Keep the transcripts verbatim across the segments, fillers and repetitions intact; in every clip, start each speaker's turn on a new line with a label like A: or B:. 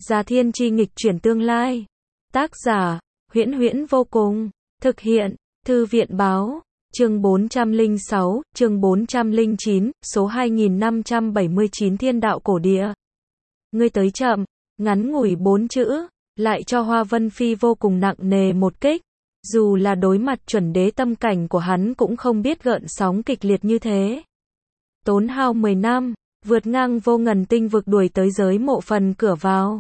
A: Già Thiên Chi nghịch chuyển tương lai. Tác giả, Huyễn Huyễn vô cùng. Thực hiện, Thư viện báo. Chương bốn trăm lẻ sáu, chương bốn trăm lẻ chín, số hai nghìn năm trăm bảy mươi chín Thiên đạo cổ địa. Ngươi tới chậm, ngắn ngủi bốn chữ, lại cho Hoa Vân Phi vô cùng nặng nề một kích. Dù là đối mặt chuẩn đế tâm cảnh của hắn cũng không biết gợn sóng kịch liệt như thế. Tốn hao mười năm, vượt ngang vô ngần tinh vực đuổi tới giới mộ phần cửa vào.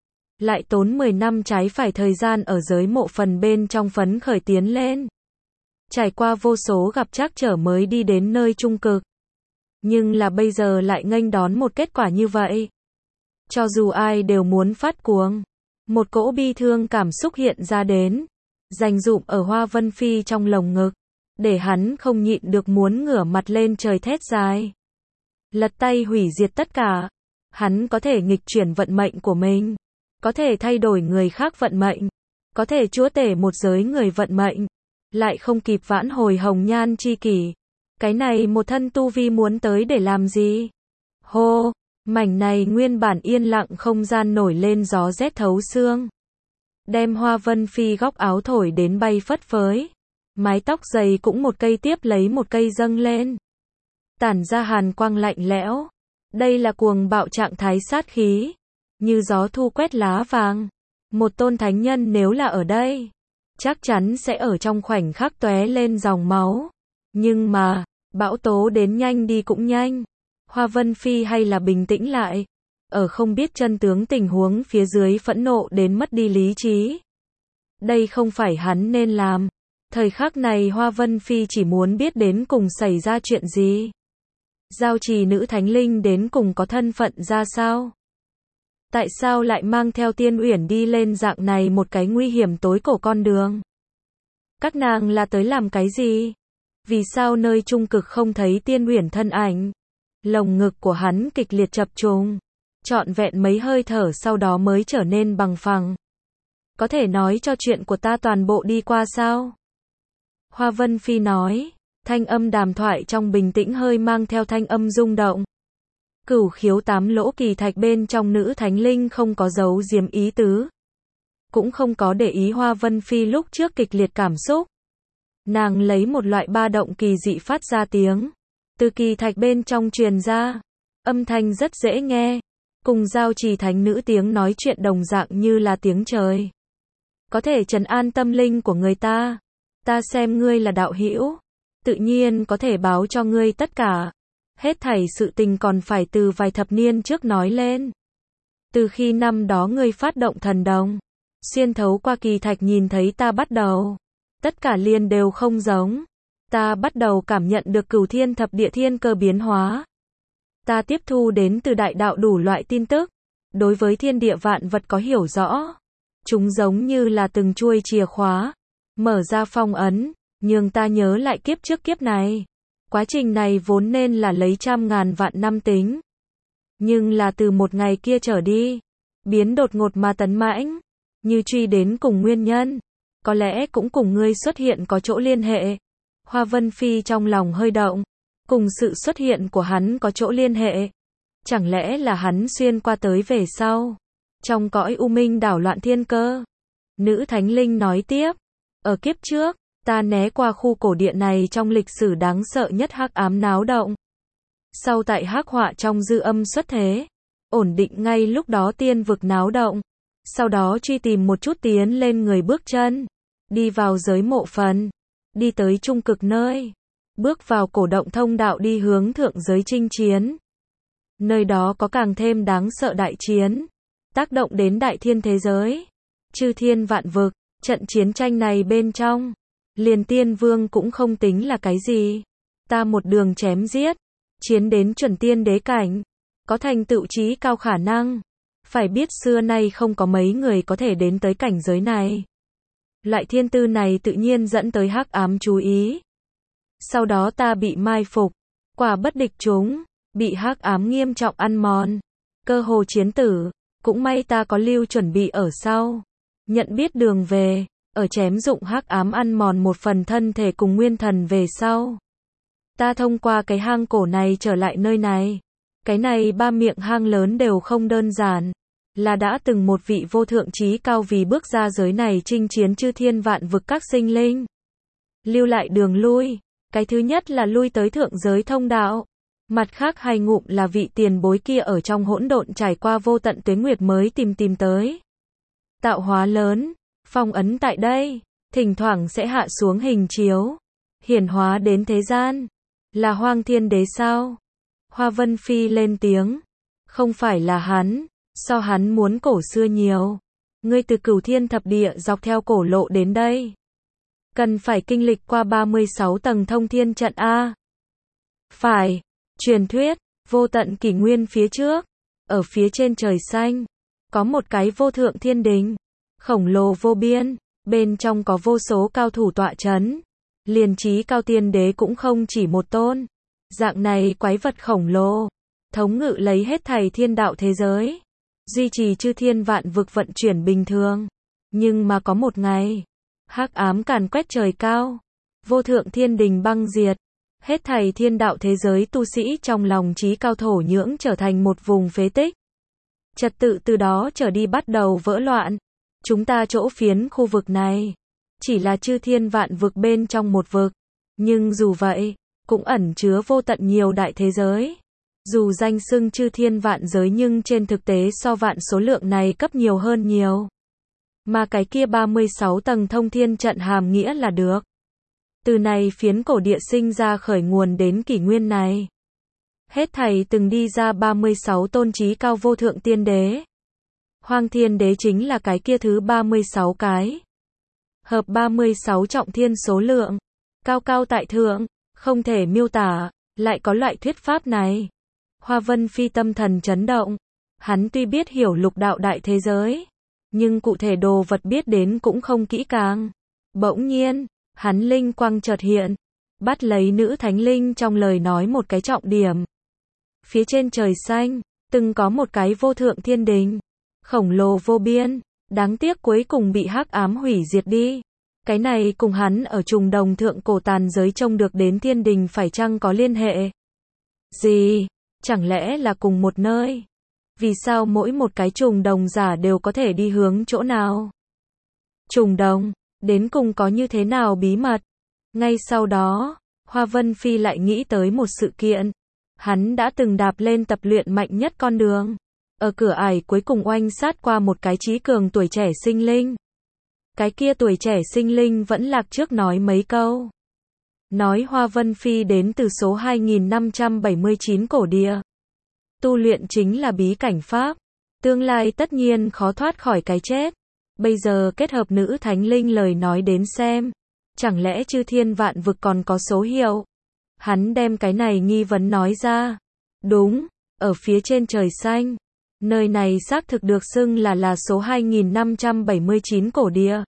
A: Lại tốn mười năm trái phải thời gian ở giới mộ phần bên trong phấn khởi tiến lên. Trải qua vô số gặp trắc trở mới đi đến nơi trung cực. Nhưng là bây giờ lại nghênh đón một kết quả như vậy. Cho dù ai đều muốn phát cuồng. Một cỗ bi thương cảm xúc hiện ra đến. Dành dụm ở Hoa Vân Phi trong lồng ngực. Để hắn không nhịn được muốn ngửa mặt lên trời thét dài. Lật tay hủy diệt tất cả. Hắn có thể nghịch chuyển vận mệnh của mình. Có thể thay đổi người khác vận mệnh. Có thể chúa tể một giới người vận mệnh. Lại không kịp vãn hồi hồng nhan chi kỷ. Cái này một thân tu vi muốn tới để làm gì? Hô, mảnh này nguyên bản yên lặng không gian nổi lên gió rét thấu xương. Đem Hoa Vân Phi góc áo thổi đến bay phất phới. Mái tóc dày cũng một cây tiếp lấy một cây dâng lên. Tản ra hàn quang lạnh lẽo. Đây là cuồng bạo trạng thái sát khí. Như gió thu quét lá vàng. Một tôn thánh nhân nếu là ở đây, chắc chắn sẽ ở trong khoảnh khắc tóe lên dòng máu. Nhưng mà, bão tố đến nhanh đi cũng nhanh. Hoa Vân Phi hay là bình tĩnh lại. Ở không biết chân tướng tình huống phía dưới phẫn nộ đến mất đi lý trí. Đây không phải hắn nên làm. Thời khắc này Hoa Vân Phi chỉ muốn biết đến cùng xảy ra chuyện gì. Giao trì nữ thánh linh đến cùng có thân phận ra sao? Tại sao lại mang theo Tiên Uyển đi lên dạng này một cái nguy hiểm tối cổ con đường? Các nàng là tới làm cái gì? Vì sao nơi trung cực không thấy Tiên Uyển thân ảnh? Lồng ngực của hắn kịch liệt chập trùng, trọn vẹn mấy hơi thở sau đó mới trở nên bằng phẳng. Có thể nói cho chuyện của ta toàn bộ đi qua sao? Hoa Vân Phi nói, thanh âm đàm thoại trong bình tĩnh hơi mang theo thanh âm rung động. Cửu khiếu tám lỗ kỳ thạch bên trong nữ thánh linh không có giấu giếm ý tứ. Cũng không có để ý Hoa Vân Phi lúc trước kịch liệt cảm xúc. Nàng lấy một loại ba động kỳ dị phát ra tiếng. Từ kỳ thạch bên trong truyền ra. Âm thanh rất dễ nghe. Cùng giao trì thánh nữ tiếng nói chuyện đồng dạng như là tiếng trời. Có thể trấn an tâm linh của người ta. Ta xem ngươi là đạo hữu. Tự nhiên có thể báo cho ngươi tất cả. Hết thảy sự tình còn phải từ vài thập niên trước nói lên. Từ khi năm đó ngươi phát động thần đồng, xuyên thấu qua kỳ thạch nhìn thấy ta bắt đầu. Tất cả liền đều không giống. Ta bắt đầu cảm nhận được cửu thiên thập địa thiên cơ biến hóa. Ta tiếp thu đến từ đại đạo đủ loại tin tức. Đối với thiên địa vạn vật có hiểu rõ. Chúng giống như là từng chuôi chìa khóa. Mở ra phong ấn, nhưng ta nhớ lại kiếp trước kiếp này. Quá trình này vốn nên là lấy trăm ngàn vạn năm tính. Nhưng là từ một ngày kia trở đi, biến đột ngột mà tấn mãnh, như truy đến cùng nguyên nhân. Có lẽ cũng cùng ngươi xuất hiện có chỗ liên hệ. Hoa Vân Phi trong lòng hơi động, cùng sự xuất hiện của hắn có chỗ liên hệ. Chẳng lẽ là hắn xuyên qua tới về sau, trong cõi u minh đảo loạn thiên cơ. Nữ thánh linh nói tiếp, ở kiếp trước, ta né qua khu cổ địa này trong lịch sử đáng sợ nhất hắc ám náo động. Sau tại hắc họa trong dư âm xuất thế, ổn định ngay lúc đó tiên vực náo động. Sau đó truy tìm một chút tiến lên người bước chân, đi vào giới mộ phần, đi tới trung cực nơi, bước vào cổ động thông đạo đi hướng thượng giới chinh chiến. Nơi đó có càng thêm đáng sợ đại chiến, tác động đến đại thiên thế giới, chư thiên vạn vực, trận chiến tranh này bên trong. Liền tiên vương cũng không tính là cái gì. Ta một đường chém giết, chiến đến chuẩn tiên đế cảnh, có thành tựu trí cao khả năng. Phải biết xưa nay không có mấy người có thể đến tới cảnh giới này. Loại thiên tư này tự nhiên dẫn tới hắc ám chú ý. Sau đó ta bị mai phục, quả bất địch chúng, bị hắc ám nghiêm trọng ăn mòn, cơ hồ chiến tử. Cũng may ta có lưu chuẩn bị ở sau, nhận biết đường về. Ở chém dụng hắc ám ăn mòn một phần thân thể cùng nguyên thần về sau. Ta thông qua cái hang cổ này trở lại nơi này. Cái này ba miệng hang lớn đều không đơn giản. là đã từng một vị vô thượng trí cao vì bước ra giới này chinh chiến chư thiên vạn vực các sinh linh. Lưu lại đường lui, cái thứ nhất là lui tới thượng giới thông đạo. Mặt khác hai ngụm là vị tiền bối kia ở trong hỗn độn trải qua vô tận tuế nguyệt mới tìm tìm tới. Tạo hóa lớn, phong ấn tại đây, thỉnh thoảng sẽ hạ xuống hình chiếu, hiển hóa đến thế gian. Là Hoang Thiên Đế sao? Hoa Vân Phi lên tiếng. Không phải là hắn, so hắn muốn cổ xưa nhiều. Ngươi từ Cửu Thiên thập địa dọc theo cổ lộ đến đây. Cần phải kinh lịch qua ba mươi sáu tầng thông thiên trận A. Phải, truyền thuyết, vô tận kỷ nguyên phía trước, ở phía trên trời xanh, có một cái vô thượng thiên đình, khổng lồ vô biên, bên trong có vô số cao thủ tọa chấn. Liền chí cao tiên đế cũng không chỉ một tôn. Dạng này quái vật khổng lồ, thống ngự lấy hết thảy thiên đạo thế giới, duy trì chư thiên vạn vực vận chuyển bình thường. Nhưng mà có một ngày, hắc ám càn quét trời cao, vô thượng thiên đình băng diệt, hết thảy thiên đạo thế giới tu sĩ trong lòng chí cao thổ nhưỡng trở thành một vùng phế tích. Trật tự từ đó trở đi bắt đầu vỡ loạn. Chúng ta chỗ phiến khu vực này chỉ là chư thiên vạn vực bên trong một vực, nhưng dù vậy, cũng ẩn chứa vô tận nhiều đại thế giới. Dù danh xưng chư thiên vạn giới nhưng trên thực tế so vạn số lượng này cấp nhiều hơn nhiều. Mà cái kia ba mươi sáu tầng thông thiên trận hàm nghĩa là được. Từ này phiến cổ địa sinh ra khởi nguồn đến kỷ nguyên này. Hết thảy từng đi ra ba mươi sáu tôn trí cao vô thượng tiên đế. Hoang Thiên Đế chính là cái kia thứ ba mươi sáu cái. Hợp ba mươi sáu trọng thiên số lượng. Cao cao tại thượng, không thể miêu tả, lại có loại thuyết pháp này. Hoa Vân Phi tâm thần chấn động. Hắn tuy biết hiểu lục đạo đại thế giới, nhưng cụ thể đồ vật biết đến cũng không kỹ càng. Bỗng nhiên, hắn linh quang chợt hiện, bắt lấy nữ thánh linh trong lời nói một cái trọng điểm. Phía trên trời xanh, từng có một cái vô thượng thiên đình, khổng lồ vô biên, đáng tiếc cuối cùng bị hắc ám hủy diệt đi. Cái này cùng hắn ở trùng đồng thượng cổ tàn giới trông được đến thiên đình phải chăng có liên hệ? Gì? Chẳng lẽ là cùng một nơi? Vì sao mỗi một cái trùng đồng giả đều có thể đi hướng chỗ nào? Trùng đồng, đến cùng có như thế nào bí mật? Ngay sau đó, Hoa Vân Phi lại nghĩ tới một sự kiện. Hắn đã từng đạp lên tập luyện mạnh nhất con đường. Ở cửa ải cuối cùng oanh sát qua một cái trí cường tuổi trẻ sinh linh. Cái kia tuổi trẻ sinh linh vẫn lạc trước nói mấy câu. Nói Hoa Vân Phi đến từ số hai nghìn năm trăm bảy mươi chín cổ địa. Tu luyện chính là bí cảnh pháp. Tương lai tất nhiên khó thoát khỏi cái chết. Bây giờ kết hợp nữ thánh linh lời nói đến xem. Chẳng lẽ chư thiên vạn vực còn có số hiệu? Hắn đem cái này nghi vấn nói ra. Đúng, ở phía trên trời xanh. Nơi này xác thực được xưng là là số hai nghìn năm trăm bảy mươi chín cổ địa.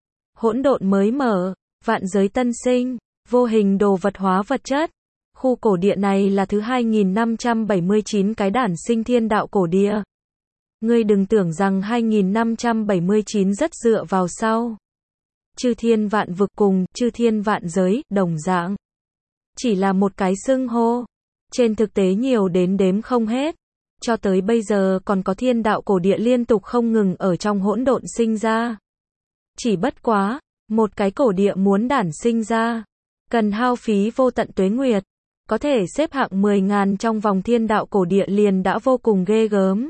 A: Hỗn độn mới mở, vạn giới tân sinh, vô hình đồ vật hóa vật chất. Khu cổ địa này là thứ hai nghìn năm trăm bảy mươi chín cái đản sinh thiên đạo cổ địa. Ngươi đừng tưởng rằng hai nghìn năm trăm bảy mươi chín rất dựa vào sau. Chư thiên vạn vực cùng chư thiên vạn giới đồng dạng. Chỉ là một cái xưng hô. Trên thực tế nhiều đến đếm không hết. Cho tới bây giờ còn có thiên đạo cổ địa liên tục không ngừng ở trong hỗn độn sinh ra. Chỉ bất quá, một cái cổ địa muốn đản sinh ra, cần hao phí vô tận tuế nguyệt. Có thể xếp hạng mười ngàn trong vòng thiên đạo cổ địa liền đã vô cùng ghê gớm.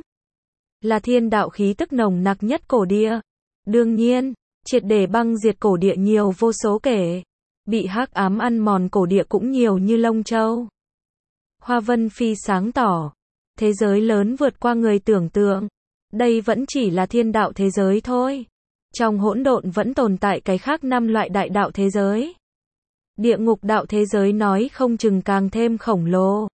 A: Là thiên đạo khí tức nồng nặc nhất cổ địa. Đương nhiên, triệt để băng diệt cổ địa nhiều vô số kể. Bị hắc ám ăn mòn cổ địa cũng nhiều như lông châu. Hoa Vân Phi sáng tỏ. Thế giới lớn vượt qua người tưởng tượng. Đây vẫn chỉ là thiên đạo thế giới thôi. Trong hỗn độn vẫn tồn tại cái khác năm loại đại đạo thế giới. Địa ngục đạo thế giới nói không chừng càng thêm khổng lồ.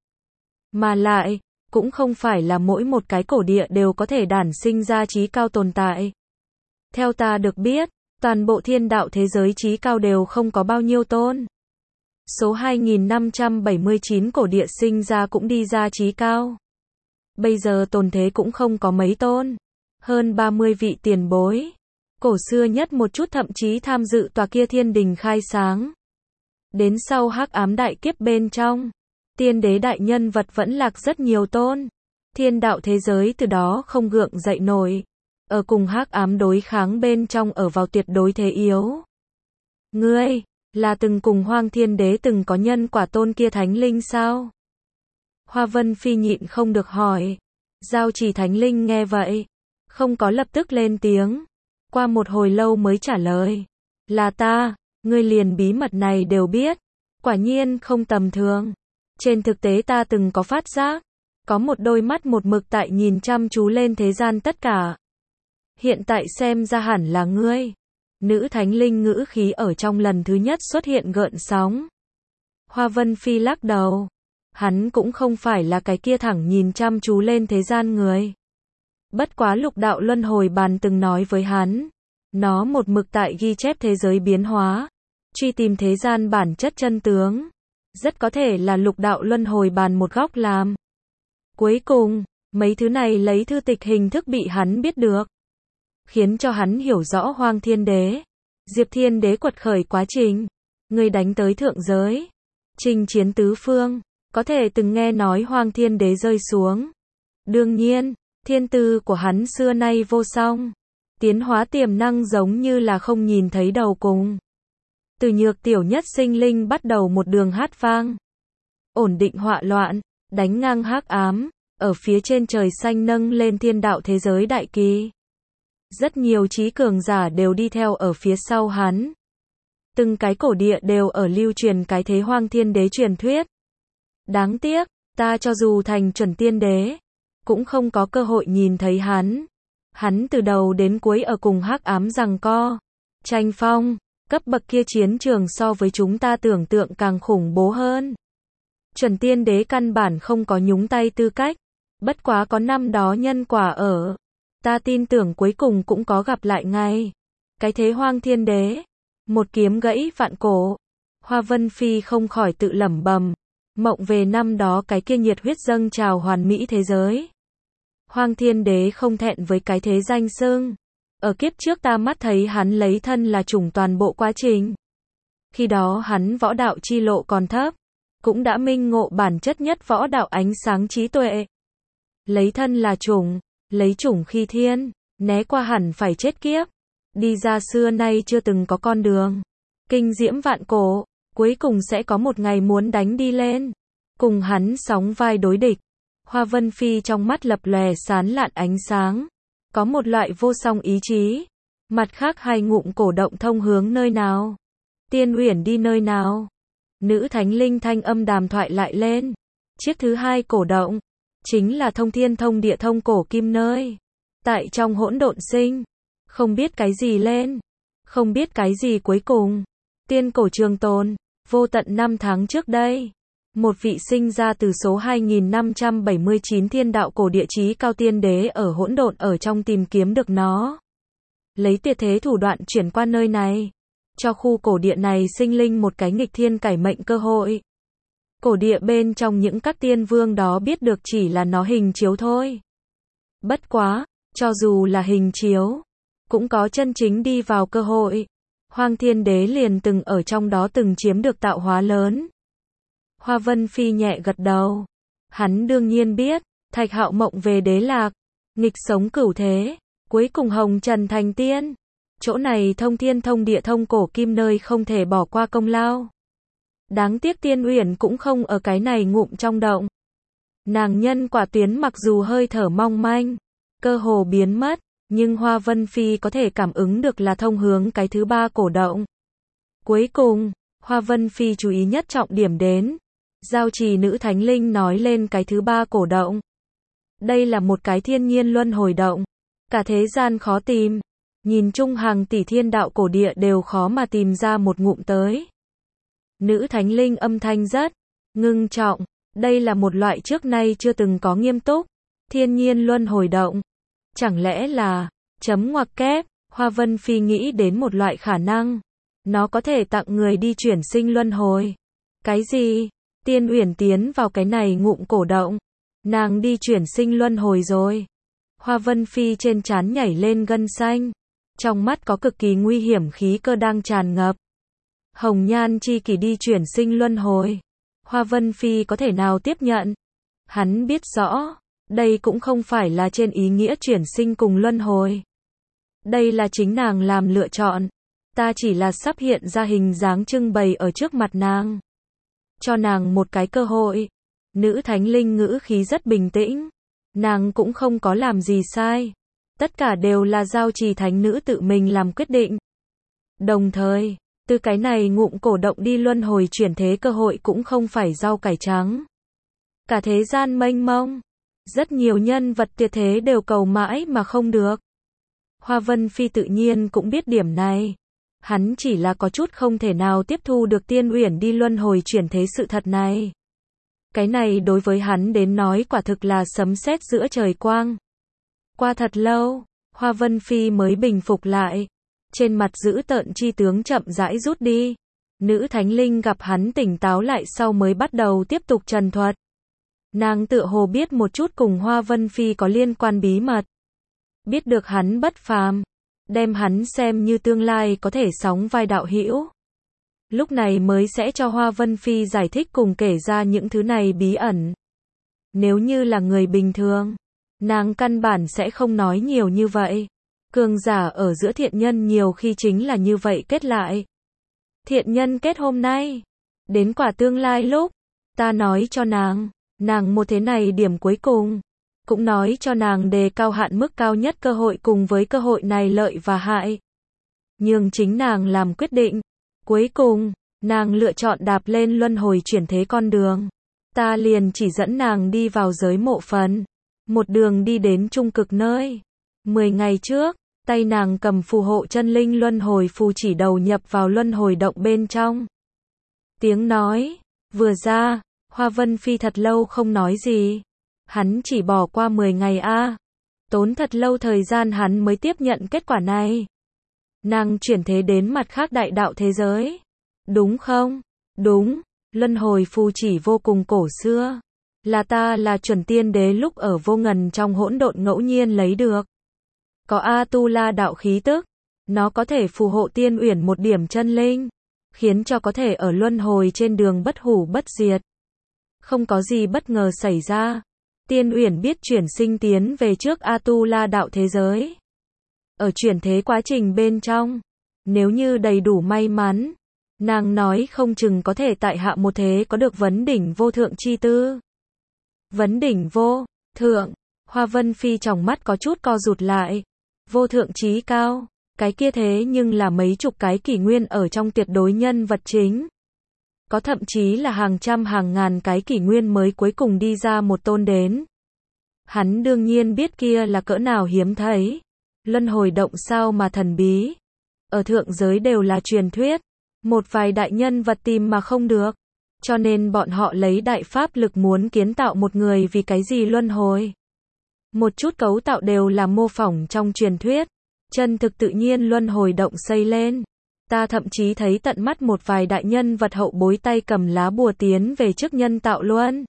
A: Mà lại, cũng không phải là mỗi một cái cổ địa đều có thể đản sinh ra trí cao tồn tại. Theo ta được biết, toàn bộ thiên đạo thế giới trí cao đều không có bao nhiêu tôn. Số hai nghìn năm trăm bảy mươi chín cổ địa sinh ra cũng đi ra trí cao. Bây giờ tồn thế cũng không có mấy tôn. Hơn ba mươi vị tiền bối. Cổ xưa nhất một chút thậm chí tham dự tòa kia thiên đình khai sáng. Đến sau hắc ám đại kiếp bên trong, tiên đế đại nhân vật vẫn lạc rất nhiều tôn. Thiên đạo thế giới từ đó không gượng dậy nổi. Ở cùng hắc ám đối kháng bên trong ở vào tuyệt đối thế yếu. Ngươi, là từng cùng Hoang Thiên Đế từng có nhân quả tôn kia thánh linh sao? Hoa Vân Phi nhịn không được hỏi. Giao Trì thánh linh nghe vậy, không có lập tức lên tiếng. Qua một hồi lâu mới trả lời. Là ta, ngươi liền bí mật này đều biết. Quả nhiên không tầm thường. Trên thực tế ta từng có phát giác. Có một đôi mắt một mực tại nhìn chăm chú lên thế gian tất cả. Hiện tại xem ra hẳn là ngươi. Nữ thánh linh ngữ khí ở trong lần thứ nhất xuất hiện gợn sóng. Hoa Vân Phi lắc đầu. Hắn cũng không phải là cái kia thẳng nhìn chăm chú lên thế gian người. Bất quá lục đạo luân hồi bàn từng nói với hắn. Nó một mực tại ghi chép thế giới biến hóa. Truy tìm thế gian bản chất chân tướng. Rất có thể là lục đạo luân hồi bàn một góc làm. Cuối cùng, mấy thứ này lấy thư tịch hình thức bị hắn biết được. Khiến cho hắn hiểu rõ Hoang Thiên Đế, Diệp Thiên Đế quật khởi quá trình. Người đánh tới thượng giới. Chinh chiến tứ phương. Có thể từng nghe nói Hoang Thiên Đế rơi xuống. Đương nhiên, thiên tư của hắn xưa nay vô song. Tiến hóa tiềm năng giống như là không nhìn thấy đầu cùng. Từ nhược tiểu nhất sinh linh bắt đầu một đường hát vang. Ổn định họa loạn, đánh ngang hắc ám, ở phía trên trời xanh nâng lên thiên đạo thế giới đại kỳ. Rất nhiều trí cường giả đều đi theo ở phía sau hắn. Từng cái cổ địa đều ở lưu truyền cái thế Hoang Thiên Đế truyền thuyết. Đáng tiếc, ta cho dù thành chuẩn tiên đế, cũng không có cơ hội nhìn thấy hắn. Hắn từ đầu đến cuối ở cùng hắc ám giằng co. Tranh phong, cấp bậc kia chiến trường so với chúng ta tưởng tượng càng khủng bố hơn. Chuẩn tiên đế căn bản không có nhúng tay tư cách. Bất quá có năm đó nhân quả ở. Ta tin tưởng cuối cùng cũng có gặp lại ngày. Cái thế Hoang Thiên Đế. Một kiếm gãy vạn cổ. Hoa Vân Phi không khỏi tự lẩm bẩm. Mộng về năm đó cái kia nhiệt huyết dâng trào hoàn mỹ thế giới. Hoang Thiên Đế không thẹn với cái thế danh xưng. Ở kiếp trước ta mắt thấy hắn lấy thân là chủng toàn bộ quá trình. Khi đó hắn võ đạo chi lộ còn thấp. Cũng đã minh ngộ bản chất nhất võ đạo ánh sáng trí tuệ. Lấy thân là chủng. Lấy chủng khi thiên. Né qua hẳn phải chết kiếp. Đi ra xưa nay chưa từng có con đường. Kinh diễm vạn cổ. Cuối cùng sẽ có một ngày muốn đánh đi lên. Cùng hắn sóng vai đối địch. Hoa Vân Phi trong mắt lập lòe sán lạn ánh sáng. Có một loại vô song ý chí. Mặt khác hai ngụm cổ động thông hướng nơi nào. Tiên Uyển đi nơi nào. Nữ thánh linh thanh âm đàm thoại lại lên. Chiếc thứ hai cổ động. Chính là thông thiên thông địa thông cổ kim nơi. Tại trong hỗn độn sinh. Không biết cái gì lên. Không biết cái gì cuối cùng. Tiên cổ trường tồn. Vô tận năm tháng trước đây. Một vị sinh ra từ số hai nghìn năm trăm bảy mươi chín thiên đạo cổ địa chí cao tiên đế ở hỗn độn ở trong tìm kiếm được nó. Lấy tuyệt thế thủ đoạn chuyển qua nơi này. Cho khu cổ địa này sinh linh một cái nghịch thiên cải mệnh cơ hội. Cổ địa bên trong những các tiên vương đó biết được chỉ là nó hình chiếu thôi. Bất quá, cho dù là hình chiếu, cũng có chân chính đi vào cơ hội. Hoang Thiên Đế liền từng ở trong đó từng chiếm được tạo hóa lớn. Hoa Vân Phi nhẹ gật đầu. Hắn đương nhiên biết, Thạch Hạo mộng về đế lạc, nghịch sống cửu thế, cuối cùng hồng trần thành tiên. Chỗ này thông thiên thông địa thông cổ kim nơi không thể bỏ qua công lao. Đáng tiếc Tiên Uyển cũng không ở cái này ngụm trong động. Nàng nhân quả tuyến mặc dù hơi thở mong manh, cơ hồ biến mất, nhưng Hoa Vân Phi có thể cảm ứng được là thông hướng cái thứ ba cổ động. Cuối cùng, Hoa Vân Phi chú ý nhất trọng điểm đến. Giao Trì nữ thánh linh nói lên cái thứ ba cổ động. Đây là một cái thiên nhiên luân hồi động. Cả thế gian khó tìm. Nhìn chung hàng tỷ thiên đạo cổ địa đều khó mà tìm ra một ngụm tới. Nữ thánh linh âm thanh rất ngưng trọng. Đây là một loại trước nay chưa từng có nghiêm túc. Thiên nhiên luân hồi động. Chẳng lẽ là chấm ngoặc kép. Hoa Vân Phi nghĩ đến một loại khả năng. Nó có thể tặng người đi chuyển sinh luân hồi. Cái gì? Tiên Uyển tiến vào cái này ngụm cổ động. Nàng đi chuyển sinh luân hồi rồi. Hoa Vân Phi trên trán nhảy lên gân xanh. Trong mắt có cực kỳ nguy hiểm khí cơ đang tràn ngập. Hồng nhan chi kỷ đi chuyển sinh luân hồi. Hoa Vân Phi có thể nào tiếp nhận? Hắn biết rõ, Đây cũng không phải là trên ý nghĩa chuyển sinh cùng luân hồi. Đây là chính nàng làm lựa chọn. Ta chỉ là sắp hiện ra hình dáng trưng bày ở trước mặt nàng. Cho nàng một cái cơ hội. Nữ thánh linh ngữ khí rất bình tĩnh. Nàng cũng không có làm gì sai. Tất cả đều là giao trì thánh nữ tự mình làm quyết định. Đồng thời, từ cái này ngụm cổ động đi luân hồi chuyển thế cơ hội cũng không phải rau cải trắng. Cả thế gian mênh mông. Rất nhiều nhân vật tuyệt thế đều cầu mãi mà không được. Hoa Vân Phi tự nhiên cũng biết điểm này. Hắn chỉ là có chút không thể nào tiếp thu được Tiên Uyển đi luân hồi chuyển thế sự thật này. Cái này đối với hắn đến nói quả thực là sấm sét giữa trời quang. Qua thật lâu, Hoa Vân Phi mới bình phục lại. Trên mặt dữ tợn chi tướng chậm rãi rút đi. Nữ thánh linh gặp hắn tỉnh táo lại sau mới bắt đầu tiếp tục trần thuật. Nàng tựa hồ biết một chút cùng Hoa Vân Phi có liên quan bí mật. Biết được hắn bất phàm, đem hắn xem như tương lai có thể sóng vai đạo hữu. Lúc này mới sẽ cho Hoa Vân Phi giải thích cùng kể ra những thứ này bí ẩn. Nếu như là người bình thường, nàng căn bản sẽ không nói nhiều như vậy. Cường giả ở giữa thiện nhân nhiều khi chính là như vậy kết lại. Thiện nhân kết hôm nay, đến quả tương lai lúc, ta nói cho nàng, nàng một thế này điểm cuối cùng. Cũng nói cho nàng đề cao hạn mức cao nhất cơ hội cùng với cơ hội này lợi và hại. Nhưng chính nàng làm quyết định. Cuối cùng, nàng lựa chọn đạp lên luân hồi chuyển thế con đường. Ta liền chỉ dẫn nàng đi vào giới mộ phần. Một đường đi đến trung cực nơi. Mười ngày trước, tay nàng cầm phù hộ chân linh luân hồi phù chỉ đầu nhập vào luân hồi động bên trong. Tiếng nói, vừa ra, Hoa Vân Phi thật lâu không nói gì. Hắn chỉ bỏ qua mười ngày a à. Tốn thật lâu thời gian hắn mới tiếp nhận kết quả này. Nàng chuyển thế đến mặt khác đại đạo thế giới. Đúng không? Đúng. Luân hồi phù chỉ vô cùng cổ xưa. Là ta là chuẩn tiên đế lúc ở vô ngần trong hỗn độn ngẫu nhiên lấy được. Có A-tu-la đạo khí tức. Nó có thể phù hộ Tiên Uyển một điểm chân linh. Khiến cho có thể ở luân hồi trên đường bất hủ bất diệt. Không có gì bất ngờ xảy ra. Tiên Uyển biết chuyển sinh tiến về trước A-tu-la đạo thế giới. Ở chuyển thế quá trình bên trong, nếu như đầy đủ may mắn, nàng nói không chừng có thể tại hạ một thế có được vấn đỉnh vô thượng chi tư. Vấn đỉnh vô thượng, Hoa Vân Phi trong mắt có chút co rụt lại. Vô thượng chí cao, cái kia thế nhưng là mấy chục cái kỷ nguyên ở trong tuyệt đối nhân vật chính. Có thậm chí là hàng trăm hàng ngàn cái kỷ nguyên mới cuối cùng đi ra một tôn đến. Hắn đương nhiên biết kia là cỡ nào hiếm thấy. Luân hồi động sao mà thần bí. Ở thượng giới đều là truyền thuyết. Một vài đại nhân vật tìm mà không được. Cho nên bọn họ lấy đại pháp lực muốn kiến tạo một người vì cái gì luân hồi. Một chút cấu tạo đều là mô phỏng trong truyền thuyết. Chân thực tự nhiên luân hồi động xây lên. Ta thậm chí thấy tận mắt một vài đại nhân vật hậu bối tay cầm lá bùa tiến về trước nhân tạo luân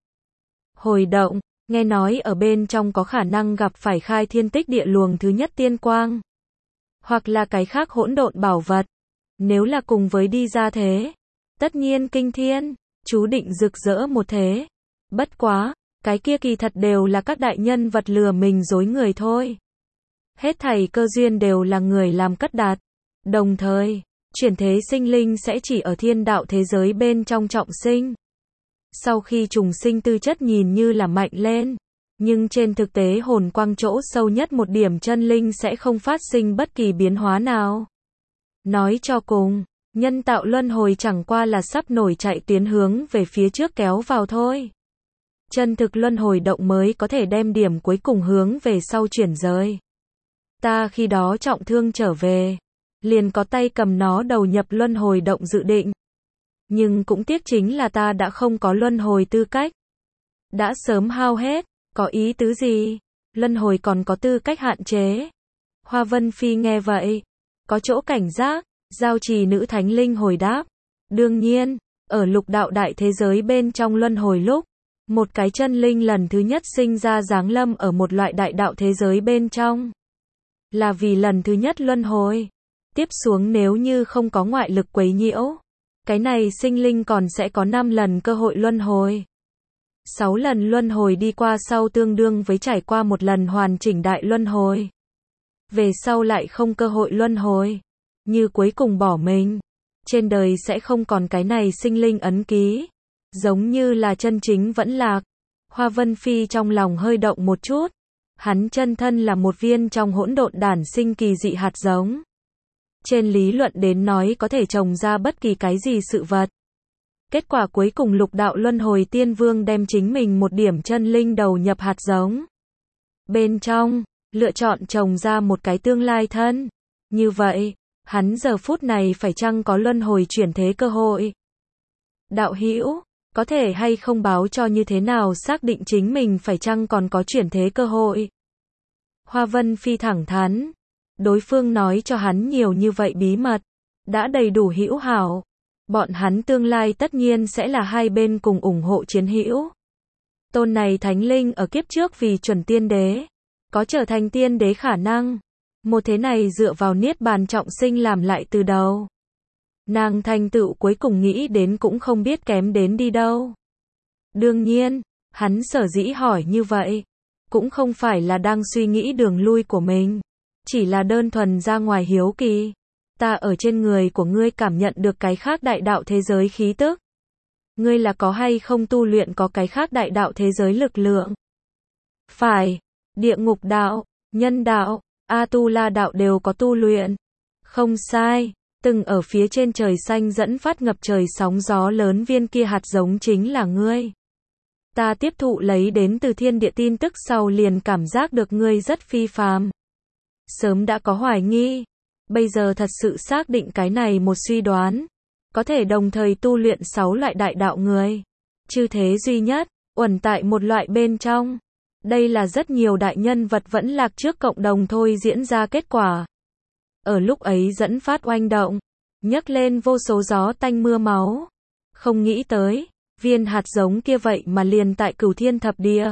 A: hồi động, nghe nói ở bên trong có khả năng gặp phải khai thiên tích địa luồng thứ nhất tiên quang. Hoặc là cái khác hỗn độn bảo vật. Nếu là cùng với đi ra thế, tất nhiên kinh thiên, chú định rực rỡ một thế. Bất quá, cái kia kỳ thật đều là các đại nhân vật lừa mình dối người thôi. Hết thảy cơ duyên đều là người làm cất đặt. Đồng thời, chuyển thế sinh linh sẽ chỉ ở thiên đạo thế giới bên trong trọng sinh. Sau khi trùng sinh tư chất nhìn như là mạnh lên, nhưng trên thực tế hồn quang chỗ sâu nhất một điểm chân linh sẽ không phát sinh bất kỳ biến hóa nào. Nói cho cùng, nhân tạo luân hồi chẳng qua là sắp nổi chạy tiến hướng về phía trước kéo vào thôi. Chân thực luân hồi động mới có thể đem điểm cuối cùng hướng về sau chuyển rời. Ta khi đó trọng thương trở về, liền có tay cầm nó đầu nhập luân hồi động dự định. Nhưng cũng tiếc chính là ta đã không có luân hồi tư cách. Đã sớm hao hết, có ý tứ gì? Luân hồi còn có tư cách hạn chế. Hoa Vân Phi nghe vậy, có chỗ cảnh giác, giao trì nữ thánh linh hồi đáp. Đương nhiên, ở lục đạo đại thế giới bên trong luân hồi lúc, một cái chân linh lần thứ nhất sinh ra giáng lâm ở một loại đại đạo thế giới bên trong. Là vì lần thứ nhất luân hồi. Tiếp xuống nếu như không có ngoại lực quấy nhiễu, cái này sinh linh còn sẽ có năm lần cơ hội luân hồi. Sáu lần luân hồi đi qua sau tương đương với trải qua một lần hoàn chỉnh đại luân hồi. Về sau lại không cơ hội luân hồi. Như cuối cùng bỏ mình. Trên đời sẽ không còn cái này sinh linh ấn ký. Giống như là chân chính vẫn lạc. Hoa Vân Phi trong lòng hơi động một chút. Hắn chân thân là một viên trong hỗn độn đản sinh kỳ dị hạt giống. Trên lý luận đến nói có thể trồng ra bất kỳ cái gì sự vật. Kết quả cuối cùng lục đạo luân hồi tiên vương đem chính mình một điểm chân linh đầu nhập hạt giống. Bên trong, lựa chọn trồng ra một cái tương lai thân. Như vậy, hắn giờ phút này phải chăng có luân hồi chuyển thế cơ hội? Đạo hữu, có thể hay không báo cho như thế nào xác định chính mình phải chăng còn có chuyển thế cơ hội? Hoa Vân Phi thẳng thắn. Đối phương nói cho hắn nhiều như vậy bí mật. Đã đầy đủ hữu hảo. Bọn hắn tương lai tất nhiên sẽ là hai bên cùng ủng hộ chiến hữu. Tôn này thánh linh ở kiếp trước vì chuẩn tiên đế. Có trở thành tiên đế khả năng. Một thế này dựa vào niết bàn trọng sinh làm lại từ đầu. Nàng thành tựu cuối cùng nghĩ đến cũng không biết kém đến đi đâu. Đương nhiên, hắn sở dĩ hỏi như vậy. Cũng không phải là đang suy nghĩ đường lui của mình. Chỉ là đơn thuần ra ngoài hiếu kỳ. Ta ở trên người của ngươi cảm nhận được cái khác đại đạo thế giới khí tức. Ngươi là có hay không tu luyện có cái khác đại đạo thế giới lực lượng? Phải, địa ngục đạo, nhân đạo, A-tu-la đạo đều có tu luyện. Không sai, từng ở phía trên trời xanh dẫn phát ngập trời sóng gió lớn viên kia hạt giống chính là ngươi. Ta tiếp thụ lấy đến từ thiên địa tin tức sau liền cảm giác được ngươi rất phi phàm. Sớm đã có hoài nghi. Bây giờ thật sự xác định cái này một suy đoán. Có thể đồng thời tu luyện sáu loại đại đạo người. Chư thế duy nhất, uẩn tại một loại bên trong. Đây là rất nhiều đại nhân vật vẫn lạc trước cộng đồng thôi diễn ra kết quả. Ở lúc ấy dẫn phát oanh động. Nhấc lên vô số gió tanh mưa máu. Không nghĩ tới, viên hạt giống kia vậy mà liền tại Cửu Thiên Thập Địa.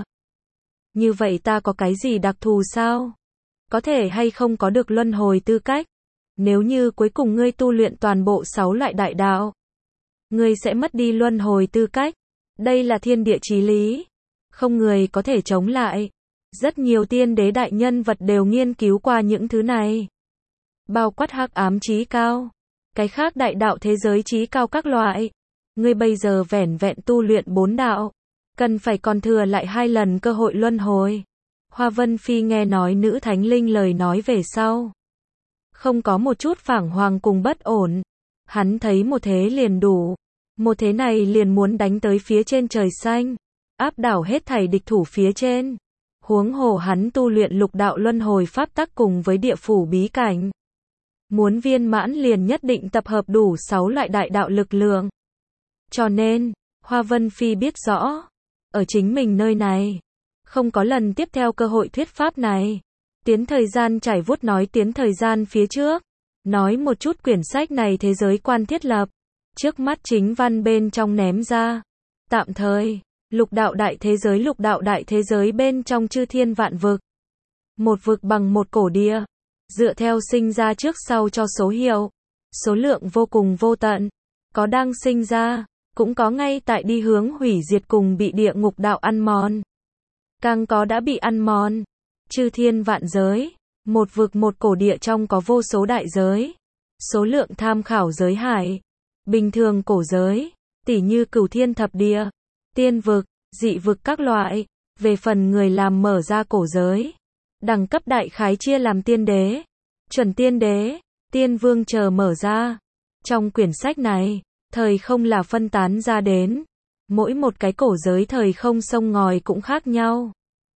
A: Như vậy ta có cái gì đặc thù sao? Có thể hay không có được luân hồi tư cách? Nếu như cuối cùng ngươi tu luyện toàn bộ sáu loại đại đạo, ngươi sẽ mất đi luân hồi tư cách. Đây là thiên địa chí lý. Không người có thể chống lại. Rất nhiều tiên đế đại nhân vật đều nghiên cứu qua những thứ này. Bao quát hắc ám chí cao. Cái khác đại đạo thế giới chí cao các loại. Ngươi bây giờ vẻn vẹn tu luyện bốn đạo. Cần phải còn thừa lại hai lần cơ hội luân hồi. Hoa Vân Phi nghe nói nữ thánh linh lời nói về sau. Không có một chút phảng hoàng cùng bất ổn. Hắn thấy một thế liền đủ. Một thế này liền muốn đánh tới phía trên trời xanh. Áp đảo hết thảy địch thủ phía trên. Huống hồ hắn tu luyện lục đạo luân hồi pháp tắc cùng với địa phủ bí cảnh. Muốn viên mãn liền nhất định tập hợp đủ sáu loại đại đạo lực lượng. Cho nên, Hoa Vân Phi biết rõ. Ở chính mình nơi này. Không có lần tiếp theo cơ hội thuyết pháp này. Tiến thời gian trải vuốt nói tiến thời gian phía trước. Nói một chút quyển sách này thế giới quan thiết lập. Trước mắt chính văn bên trong ném ra. Tạm thời, lục đạo đại thế giới lục đạo đại thế giới bên trong chư thiên vạn vực. Một vực bằng một cổ địa. Dựa theo sinh ra trước sau cho số hiệu. Số lượng vô cùng vô tận. Có đang sinh ra, cũng có ngay tại đi hướng hủy diệt cùng bị địa ngục đạo ăn mòn. Càng có đã bị ăn mòn. Chư thiên vạn giới. Một vực một cổ địa trong có vô số đại giới. Số lượng tham khảo giới hải. Bình thường cổ giới. Tỉ như Cửu Thiên Thập Địa. Tiên vực, dị vực các loại. Về phần người làm mở ra cổ giới. Đẳng cấp đại khái chia làm tiên đế. Chuẩn tiên đế. Tiên vương chờ mở ra. Trong quyển sách này, thời không là phân tán ra đến. Mỗi một cái cổ giới thời không sông ngòi cũng khác nhau.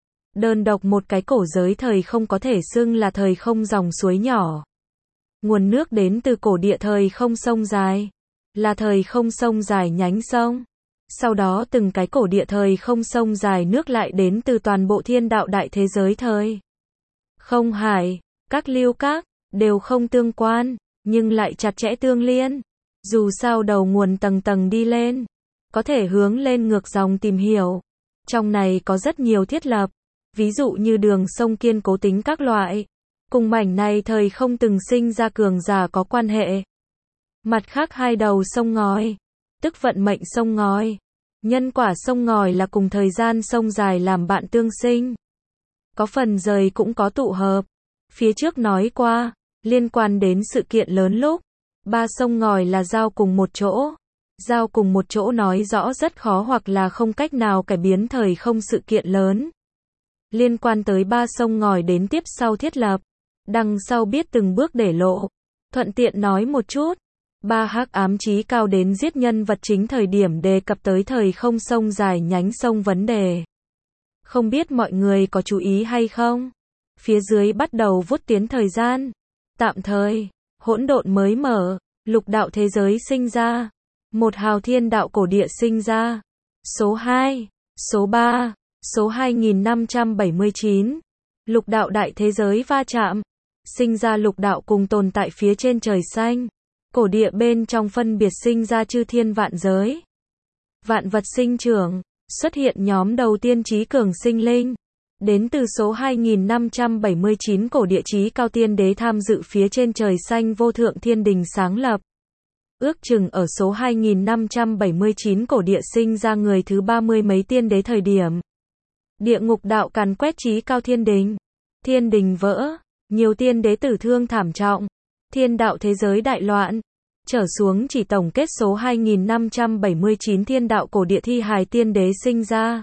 A: Đơn độc một cái cổ giới thời không có thể xưng là thời không dòng suối nhỏ. Nguồn nước đến từ cổ địa thời không sông dài. Là thời không sông dài nhánh sông. Sau đó từng cái cổ địa thời không sông dài nước lại đến từ toàn bộ thiên đạo đại thế giới thời. Không hải, các lưu các, đều không tương quan, nhưng lại chặt chẽ tương liên. Dù sao đầu nguồn tầng tầng đi lên. Có thể hướng lên ngược dòng tìm hiểu. Trong này có rất nhiều thiết lập. Ví dụ như đường sông kiên cố tính các loại. Cùng mảnh này thời không từng sinh ra cường giả có quan hệ. Mặt khác hai đầu sông ngòi. Tức vận mệnh sông ngòi. Nhân quả sông ngòi là cùng thời gian sông dài làm bạn tương sinh. Có phần rời cũng có tụ hợp. Phía trước nói qua, liên quan đến sự kiện lớn lúc, ba sông ngòi là giao cùng một chỗ. Giao cùng một chỗ nói rõ rất khó hoặc là không cách nào cải biến thời không sự kiện lớn. Liên quan tới ba sông ngòi đến tiếp sau thiết lập. Đằng sau biết từng bước để lộ. Thuận tiện nói một chút. Ba hắc ám chí cao đến giết nhân vật chính thời điểm đề cập tới thời không sông dài nhánh sông vấn đề. Không biết mọi người có chú ý hay không? Phía dưới bắt đầu vút tiến thời gian. Tạm thời, hỗn độn mới mở, lục đạo thế giới sinh ra. Một hào thiên đạo cổ địa sinh ra. Số hai, số ba, số hai nghìn năm trăm bảy mươi chín. Lục đạo đại thế giới va chạm. Sinh ra lục đạo cùng tồn tại phía trên trời xanh. Cổ địa bên trong phân biệt sinh ra chư thiên vạn giới. Vạn vật sinh trưởng, xuất hiện nhóm đầu tiên trí cường sinh linh. Đến từ số hai nghìn năm trăm bảy mươi chín cổ địa chí cao tiên đế tham dự phía trên trời xanh vô thượng thiên đình sáng lập. Ước chừng ở số hai nghìn năm trăm bảy mươi chín cổ địa sinh ra người thứ ba mươi mấy tiên đế thời điểm. Địa ngục đạo càn quét chí cao thiên đình. Thiên đình vỡ, nhiều tiên đế tử thương thảm trọng. Thiên đạo thế giới đại loạn. Trở xuống chỉ tổng kết số hai nghìn năm trăm bảy mươi chín thiên đạo cổ địa thi hài tiên đế sinh ra.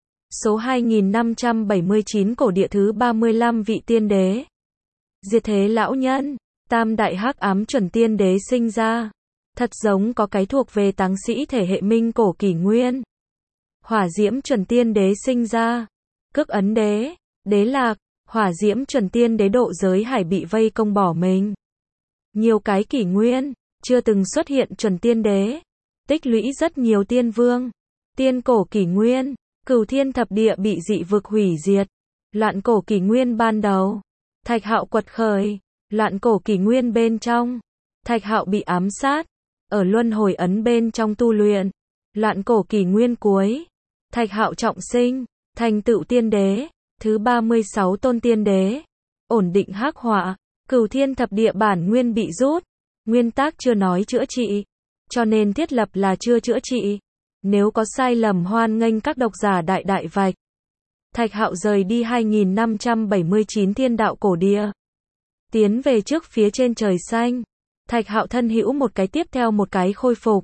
A: Số hai nghìn năm trăm bảy mươi chín cổ địa thứ ba mươi lăm vị tiên đế. Diệt thế lão nhân, tam đại hắc ám chuẩn tiên đế sinh ra. Thật giống có cái thuộc về táng sĩ thể hệ minh cổ kỷ nguyên. Hỏa diễm chuẩn tiên đế sinh ra. Cước ấn đế, đế lạc, hỏa diễm chuẩn tiên đế độ giới hải bị vây công bỏ mình. Nhiều cái kỷ nguyên, chưa từng xuất hiện chuẩn tiên đế. Tích lũy rất nhiều tiên vương. Tiên cổ kỷ nguyên, cửu thiên thập địa bị dị vực hủy diệt. Loạn cổ kỷ nguyên ban đầu. Thạch Hạo quật khởi. Loạn cổ kỷ nguyên bên trong. Thạch Hạo bị ám sát. Ở luân hồi ấn bên trong tu luyện. Loạn cổ kỷ nguyên cuối. Thạch Hạo trọng sinh. Thành tựu tiên đế. Thứ ba mươi sáu tôn tiên đế. Ổn định hắc họa. Cửu thiên thập địa bản nguyên bị rút. Nguyên tắc chưa nói chữa trị. Cho nên thiết lập là chưa chữa trị. Nếu có sai lầm hoan nghênh các độc giả đại đại vạch. Thạch Hạo rời đi hai nghìn năm trăm bảy mươi chín thiên đạo cổ địa. Tiến về trước phía trên trời xanh. Thạch Hạo thân hữu một cái tiếp theo một cái khôi phục.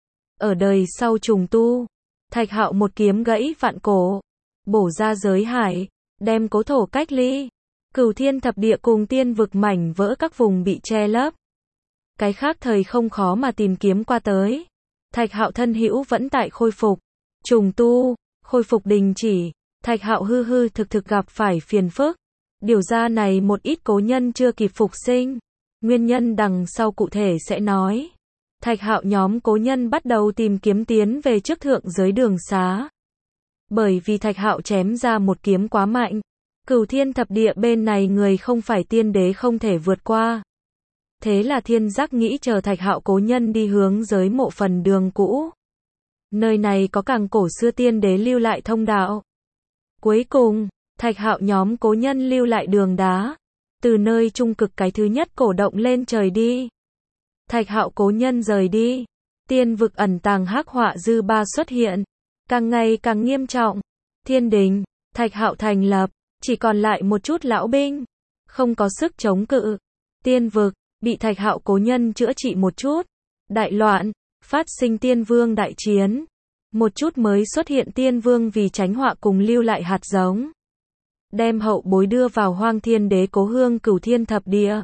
A: Ở đời sau trùng tu. Thạch Hạo một kiếm gãy vạn cổ. Bổ ra giới hải. Đem cố thổ cách ly. Cửu thiên thập địa cùng tiên vực mảnh vỡ các vùng bị che lấp. Cái khác thời không khó mà tìm kiếm qua tới. Thạch Hạo thân hữu vẫn tại khôi phục. Trùng tu, khôi phục đình chỉ. Thạch Hạo hư hư thực thực gặp phải phiền phức. Điều ra này một ít cố nhân chưa kịp phục sinh. Nguyên nhân đằng sau cụ thể sẽ nói. Thạch Hạo nhóm cố nhân bắt đầu tìm kiếm tiến về trước thượng giới đường xá. Bởi vì Thạch Hạo chém ra một kiếm quá mạnh. Cửu thiên thập địa bên này người không phải tiên đế không thể vượt qua. Thế là thiên giác nghĩ chờ Thạch Hạo cố nhân đi hướng giới mộ phần đường cũ. Nơi này có càng cổ xưa tiên đế lưu lại thông đạo. Cuối cùng, Thạch Hạo nhóm cố nhân lưu lại đường đá. Từ nơi trung cực cái thứ nhất cổ động lên trời đi. Thạch Hạo cố nhân rời đi. Tiên vực ẩn tàng hắc họa dư ba xuất hiện. Càng ngày càng nghiêm trọng. Thiên đình, Thạch Hạo thành lập. Chỉ còn lại một chút lão binh. Không có sức chống cự. Tiên vực, bị Thạch Hạo cố nhân chữa trị một chút. Đại loạn, phát sinh tiên vương đại chiến. Một chút mới xuất hiện tiên vương vì tránh họa cùng lưu lại hạt giống. Đem hậu bối đưa vào hoang thiên đế cố hương cửu thiên thập địa.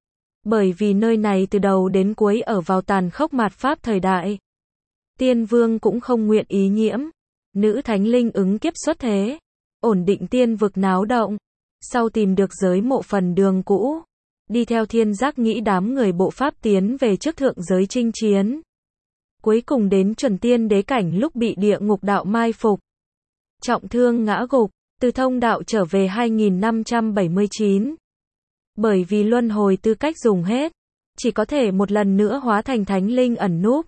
A: Bởi vì nơi này từ đầu đến cuối ở vào tàn khốc mạt pháp thời đại. Tiên vương cũng không nguyện ý nhiễm. Nữ thánh linh ứng kiếp xuất thế. Ổn định tiên vực náo động. Sau tìm được giới mộ phần đường cũ. Đi theo thiên giác nghĩ đám người bộ pháp tiến về trước thượng giới chinh chiến. Cuối cùng đến chuẩn tiên đế cảnh lúc bị địa ngục đạo mai phục. Trọng thương ngã gục, từ thông đạo trở về hai nghìn năm trăm bảy mươi chín. Bởi vì luân hồi tư cách dùng hết. Chỉ có thể một lần nữa hóa thành thánh linh ẩn núp.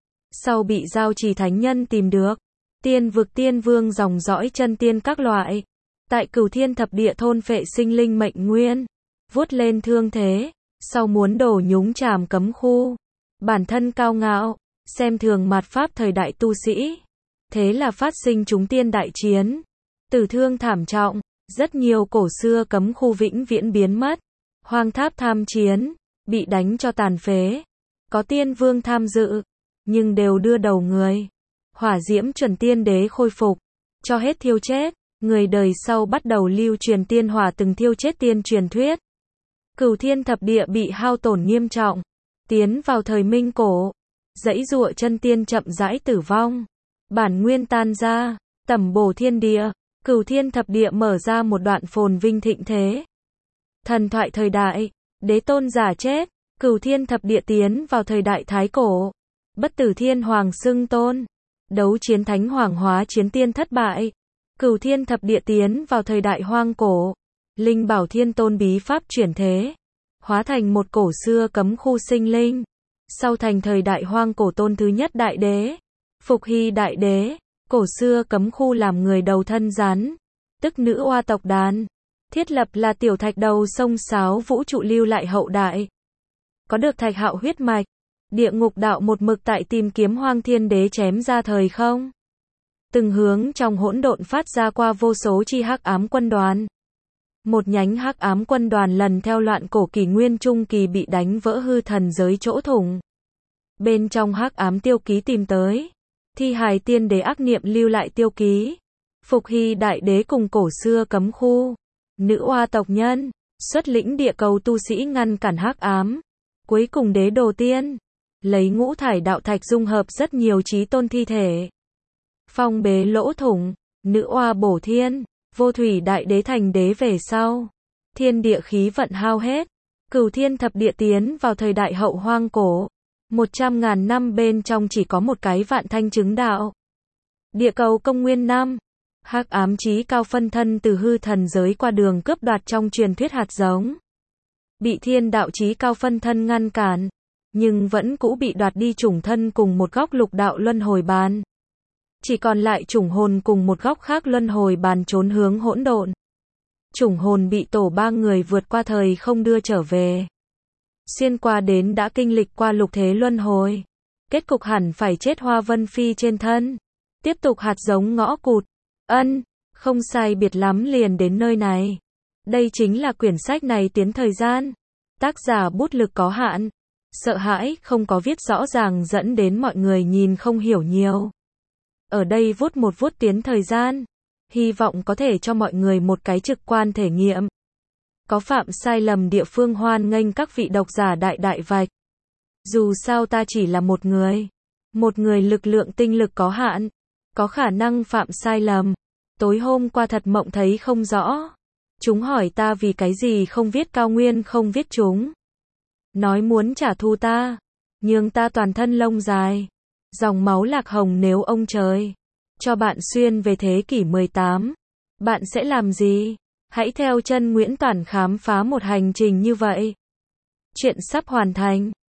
A: Sau bị giao trì thánh nhân tìm được. Tiên vực tiên vương dòng dõi chân tiên các loại. Tại cửu thiên thập địa thôn phệ sinh linh mệnh nguyên. Vuốt lên thương thế. Sau muốn đổ nhúng chàm cấm khu. Bản thân cao ngạo. Xem thường mạt pháp thời đại tu sĩ. Thế là phát sinh chúng tiên đại chiến. Tử thương thảm trọng, rất nhiều cổ xưa cấm khu vĩnh viễn biến mất. Hoang tháp tham chiến, bị đánh cho tàn phế. Có tiên vương tham dự, nhưng đều đưa đầu người. Hỏa diễm chuẩn tiên đế khôi phục, cho hết thiêu chết. Người đời sau bắt đầu lưu truyền tiên hỏa từng thiêu chết tiên truyền thuyết. Cửu thiên thập địa bị hao tổn nghiêm trọng. Tiến vào thời Minh Cổ, dãy dụa chân tiên chậm rãi tử vong. Bản nguyên tan ra, tẩm bổ thiên địa, cửu thiên thập địa mở ra một đoạn phồn vinh thịnh thế. Thần thoại thời đại, đế tôn giả chết, cửu thiên thập địa tiến vào thời đại Thái Cổ. Bất tử thiên hoàng xưng tôn, đấu chiến thánh hoàng hóa chiến tiên thất bại. Cửu thiên thập địa tiến vào thời đại Hoang Cổ. Linh bảo thiên tôn bí pháp chuyển thế, hóa thành một cổ xưa cấm khu sinh linh. Sau thành thời đại Hoang Cổ tôn thứ nhất đại đế, Phục Hy đại đế, cổ xưa cấm khu làm người đầu thân rắn, tức nữ oa tộc đàn. Thiết lập là tiểu thạch đầu sông sáo vũ trụ lưu lại hậu đại. Có được thạch hạo huyết mạch, địa ngục đạo một mực tại tìm kiếm Hoang Thiên Đế chém ra thời không. Từng hướng trong hỗn độn phát ra qua vô số chi hắc ám quân đoàn. Một nhánh hắc ám quân đoàn lần theo loạn cổ kỷ nguyên trung kỳ bị đánh vỡ hư thần giới chỗ thủng. Bên trong hắc ám tiêu ký tìm tới thi hài tiên đế ác niệm lưu lại tiêu ký. Phục Hy đại đế cùng cổ xưa cấm khu, nữ oa tộc nhân, xuất lĩnh địa cầu tu sĩ ngăn cản hắc ám. Cuối cùng đế đồ tiên, lấy ngũ thải đạo thạch dung hợp rất nhiều chí tôn thi thể. Phong bế lỗ thủng, nữ oa bổ thiên, vô thủy đại đế thành đế về sau. Thiên địa khí vận hao hết, cửu thiên thập địa tiến vào thời đại hậu Hoang Cổ. Một trăm ngàn năm bên trong chỉ có một cái vạn thanh chứng đạo. Địa cầu công nguyên năm, hắc ám chí cao phân thân từ hư thần giới qua đường cướp đoạt trong truyền thuyết hạt giống. Bị thiên đạo chí cao phân thân ngăn cản, nhưng vẫn cũ bị đoạt đi chủng thân cùng một góc lục đạo luân hồi bàn. Chỉ còn lại chủng hồn cùng một góc khác luân hồi bàn trốn hướng hỗn độn. Chủng hồn bị tổ ba người vượt qua thời không đưa trở về. Xuyên qua đến đã kinh lịch qua lục thế luân hồi. Kết cục hẳn phải chết hoa vân phi trên thân. Tiếp tục hạt giống ngõ cụt. Ân, không sai biệt lắm liền đến nơi này. Đây chính là quyển sách này tiến thời gian. Tác giả bút lực có hạn. Sợ hãi không có viết rõ ràng dẫn đến mọi người nhìn không hiểu nhiều. Ở đây vuốt một vuốt tiến thời gian. Hy vọng có thể cho mọi người một cái trực quan thể nghiệm. Có phạm sai lầm địa phương hoan nghênh các vị độc giả đại đại vạch. Dù sao ta chỉ là một người. Một người lực lượng tinh lực có hạn. Có khả năng phạm sai lầm. Tối hôm qua thật mộng thấy không rõ. Chúng hỏi ta vì cái gì không viết cao nguyên không viết chúng. Nói muốn trả thù ta. Nhưng ta toàn thân lông dài. Dòng máu lạc hồng nếu ông trời cho bạn xuyên về thế kỷ mười tám. Bạn sẽ làm gì? Hãy theo chân Nguyễn Toản khám phá một hành trình như vậy. Chuyện sắp hoàn thành.